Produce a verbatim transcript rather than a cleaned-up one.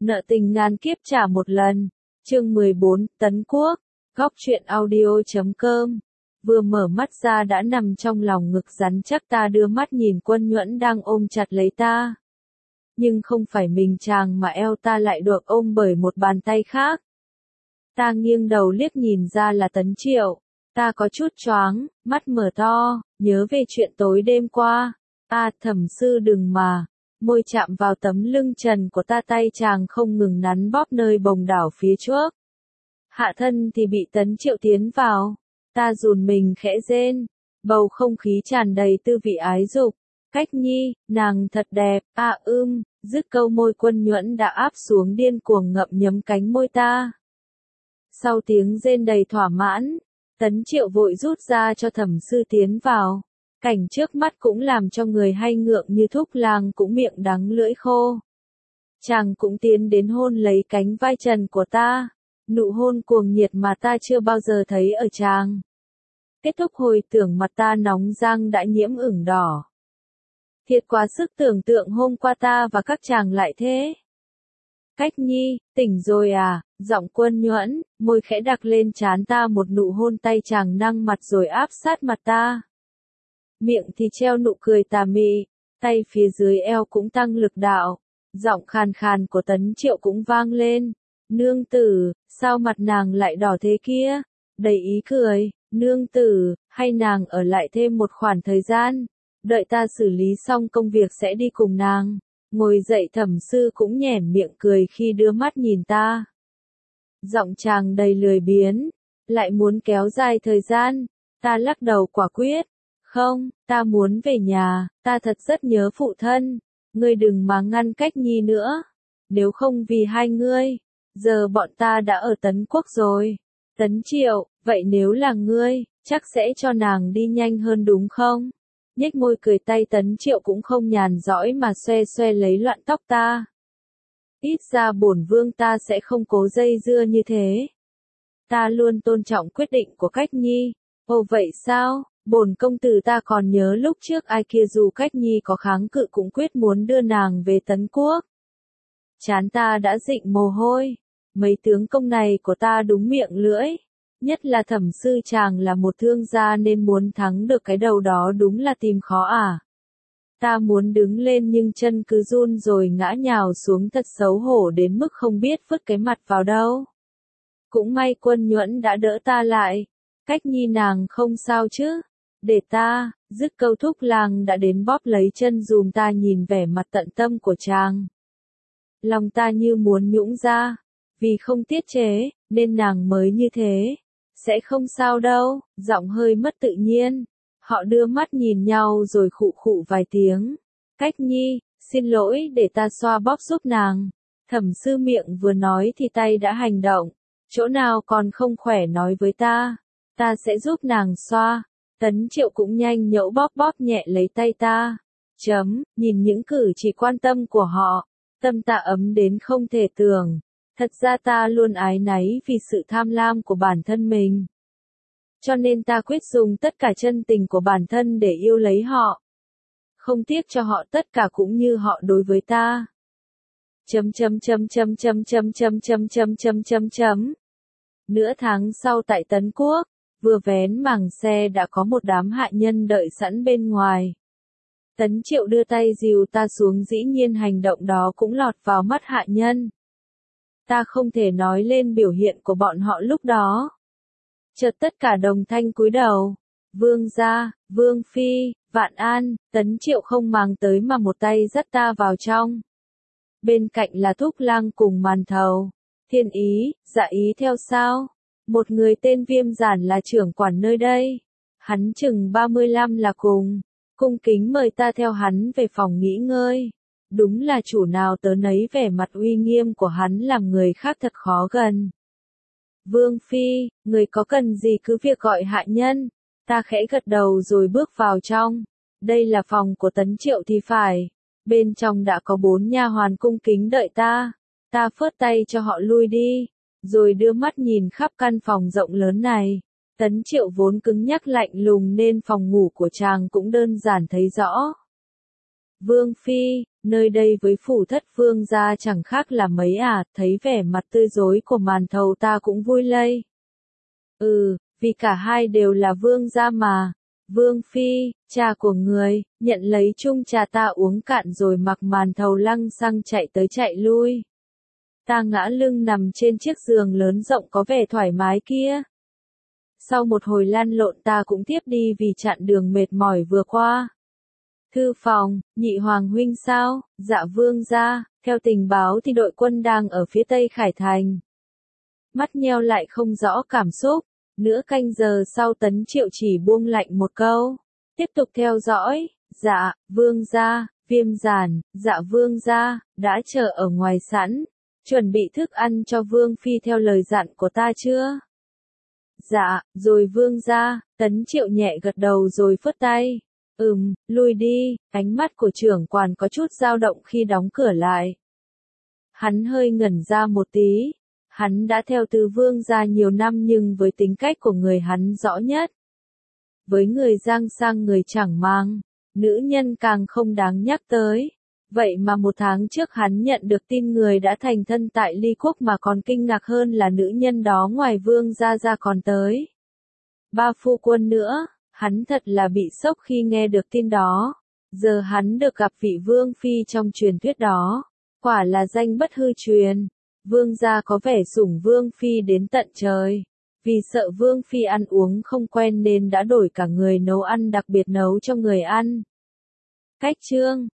Nợ tình ngàn kiếp trả một lần. Chương mười bốn, Tấn Quốc. Góc truyện audio chấm com. Vừa mở mắt ra đã nằm trong lòng ngực rắn chắc, ta đưa mắt nhìn Quân Nhuẫn đang ôm chặt lấy ta. Nhưng không phải mình chàng mà eo ta lại được ôm bởi một bàn tay khác. Ta nghiêng đầu liếc nhìn ra là Tấn Triệu. Ta có chút choáng, mắt mở to, nhớ về chuyện tối đêm qua. À, thẩm sư đừng mà. Môi chạm vào tấm lưng trần của ta, tay chàng không ngừng nắn bóp nơi bồng đảo phía trước. Hạ thân thì bị Tấn Triệu tiến vào. Ta rùn mình khẽ rên. Bầu không khí tràn đầy tư vị ái dục. Cách Nhi, nàng thật đẹp, à ưm, dứt câu môi Quân Nhuẫn đã áp xuống điên cuồng ngậm nhấm cánh môi ta. Sau tiếng rên đầy thỏa mãn, Tấn Triệu vội rút ra cho thẩm sư tiến vào. Cảnh trước mắt cũng làm cho người hay ngượng như Thúc Lang cũng miệng đắng lưỡi khô. Chàng cũng tiến đến hôn lấy cánh vai trần của ta. Nụ hôn cuồng nhiệt mà ta chưa bao giờ thấy ở chàng. Kết thúc hồi tưởng mặt ta nóng rang đã nhiễm ửng đỏ. Thiệt quá sức tưởng tượng hôm qua ta và các chàng lại thế. Cách Nhi, tỉnh rồi à, giọng Quân Nhuẫn, môi khẽ đặc lên trán ta, một nụ hôn, tay chàng nâng mặt rồi áp sát mặt ta. Miệng thì treo nụ cười tà mị, tay phía dưới eo cũng tăng lực đạo. Giọng khàn khàn của Tấn Triệu cũng vang lên. Nương tử, sao mặt nàng lại đỏ thế kia? Đầy ý cười, nương tử, hay nàng ở lại thêm một khoảng thời gian. Đợi ta xử lý xong công việc sẽ đi cùng nàng. Ngồi dậy, thẩm sư cũng nhoẻn miệng cười khi đưa mắt nhìn ta. Giọng chàng đầy lười biếng, lại muốn kéo dài thời gian. Ta lắc đầu quả quyết. Không, ta muốn về nhà, ta thật rất nhớ phụ thân. Ngươi đừng mà ngăn Cách Nhi nữa. Nếu không vì hai ngươi, giờ bọn ta đã ở Tấn Quốc rồi. Tấn Triệu, vậy nếu là ngươi, chắc sẽ cho nàng đi nhanh hơn đúng không? Nhếch môi cười, tay Tấn Triệu cũng không nhàn rỗi mà xoe xoe lấy loạn tóc ta. Ít ra bổn vương ta sẽ không cố dây dưa như thế. Ta luôn tôn trọng quyết định của Cách Nhi. Ồ vậy sao? Bổn công tử ta còn nhớ lúc trước ai kia dù Cách Nhi có kháng cự cũng quyết muốn đưa nàng về Tấn Quốc. Trán ta đã rịn mồ hôi. Mấy tướng công này của ta đúng miệng lưỡi. Nhất là thẩm sư chàng là một thương gia nên muốn thắng được cái đầu đó đúng là tìm khó à. Ta muốn đứng lên nhưng chân cứ run rồi ngã nhào xuống, thật xấu hổ đến mức không biết vứt cái mặt vào đâu. Cũng may Quân Nhuẫn đã đỡ ta lại. Cách Nhi nàng không sao chứ? Để ta, dứt câu Thúc Lang đã đến bóp lấy chân dùm ta, nhìn vẻ mặt tận tâm của chàng. Lòng ta như muốn nhũng ra. Vì không tiết chế, nên nàng mới như thế. Sẽ không sao đâu, giọng hơi mất tự nhiên. Họ đưa mắt nhìn nhau rồi khụ khụ vài tiếng. Cách Nhi, xin lỗi, để ta xoa bóp giúp nàng. Thẩm sư miệng vừa nói thì tay đã hành động. Chỗ nào còn không khỏe nói với ta. Ta sẽ giúp nàng xoa. Tấn Triệu cũng nhanh nhẩu bóp bóp nhẹ lấy tay ta. Chấm, nhìn những cử chỉ quan tâm của họ. Tâm ta ấm đến không thể tưởng. Thật ra ta luôn áy náy vì sự tham lam của bản thân mình. Cho nên ta quyết dùng tất cả chân tình của bản thân để yêu lấy họ. Không tiếc cho họ tất cả cũng như họ đối với ta. Chấm chấm chấm chấm chấm chấm chấm chấm chấm chấm chấm chấm. Nửa tháng sau tại Tấn Quốc, vừa vén màng xe đã có một đám hạ nhân đợi sẵn bên ngoài. Tấn Triệu đưa tay dìu ta xuống, dĩ nhiên hành động đó cũng lọt vào mắt hạ nhân. Ta không thể nói lên biểu hiện của bọn họ lúc đó. Chợt tất cả đồng thanh cúi đầu. Vương gia, Vương phi, Vạn An. Tấn Triệu không màng tới mà một tay dắt ta vào trong. Bên cạnh là Thúc Lang cùng Màn Thầu. Thiên Ý, Dạ Ý theo sao? Một người tên Viêm Giản là trưởng quản nơi đây. Hắn chừng ba mươi lăm là cùng. Cung kính mời ta theo hắn về phòng nghỉ ngơi. Đúng là chủ nào tớ nấy, vẻ mặt uy nghiêm của hắn làm người khác thật khó gần. Vương phi, người có cần gì cứ việc gọi hạ nhân. Ta khẽ gật đầu rồi bước vào trong. Đây là phòng của Tấn Triệu thì phải. Bên trong đã có bốn nha hoàn cung kính đợi ta. Ta phớt tay cho họ lui đi. Rồi đưa mắt nhìn khắp căn phòng rộng lớn này. Tấn Triệu vốn cứng nhắc lạnh lùng nên phòng ngủ của chàng cũng đơn giản thấy rõ. Vương Phi, nơi đây với phủ thất vương gia chẳng khác là mấy à, thấy vẻ mặt tươi rói của màn thầu ta cũng vui lây. Ừ, vì cả hai đều là vương gia mà. Vương Phi, trà của người, nhận lấy chung trà ta uống cạn rồi mặc màn thầu lăng xăng chạy tới chạy lui. Ta ngã lưng nằm trên chiếc giường lớn rộng có vẻ thoải mái kia. Sau một hồi lăn lộn ta cũng tiếp đi vì chặn đường mệt mỏi vừa qua. Thư phòng, nhị hoàng huynh sao? Dạ vương gia, theo tình báo thì đội quân đang ở phía tây Khải Thành. Mắt nheo lại không rõ cảm xúc. Nửa canh giờ sau Tấn Triệu chỉ buông lạnh một câu. Tiếp tục theo dõi. Dạ, vương gia, Viêm Giản, dạ vương gia, đã chờ ở ngoài sẵn. Chuẩn bị thức ăn cho vương phi theo lời dặn của ta chưa? Dạ, rồi vương gia. Tấn Triệu nhẹ gật đầu rồi phất tay. Ừm, lui đi. Ánh mắt của trưởng quản có chút dao động khi đóng cửa lại. Hắn hơi ngẩn ra một tí. Hắn đã theo Tứ Vương gia nhiều năm nhưng với tính cách của người hắn rõ nhất. Với người giang sang người chẳng mang, nữ nhân càng không đáng nhắc tới. Vậy mà một tháng trước hắn nhận được tin người đã thành thân tại Ly Quốc mà còn kinh ngạc hơn là nữ nhân đó ngoài Vương gia ra còn tới. Ba phu quân nữa, hắn thật là bị sốc khi nghe được tin đó. Giờ hắn được gặp vị Vương Phi trong truyền thuyết đó. Quả là danh bất hư truyền. Vương gia có vẻ sủng Vương Phi đến tận trời. Vì sợ Vương Phi ăn uống không quen nên đã đổi cả người nấu ăn đặc biệt nấu cho người ăn. Cách chương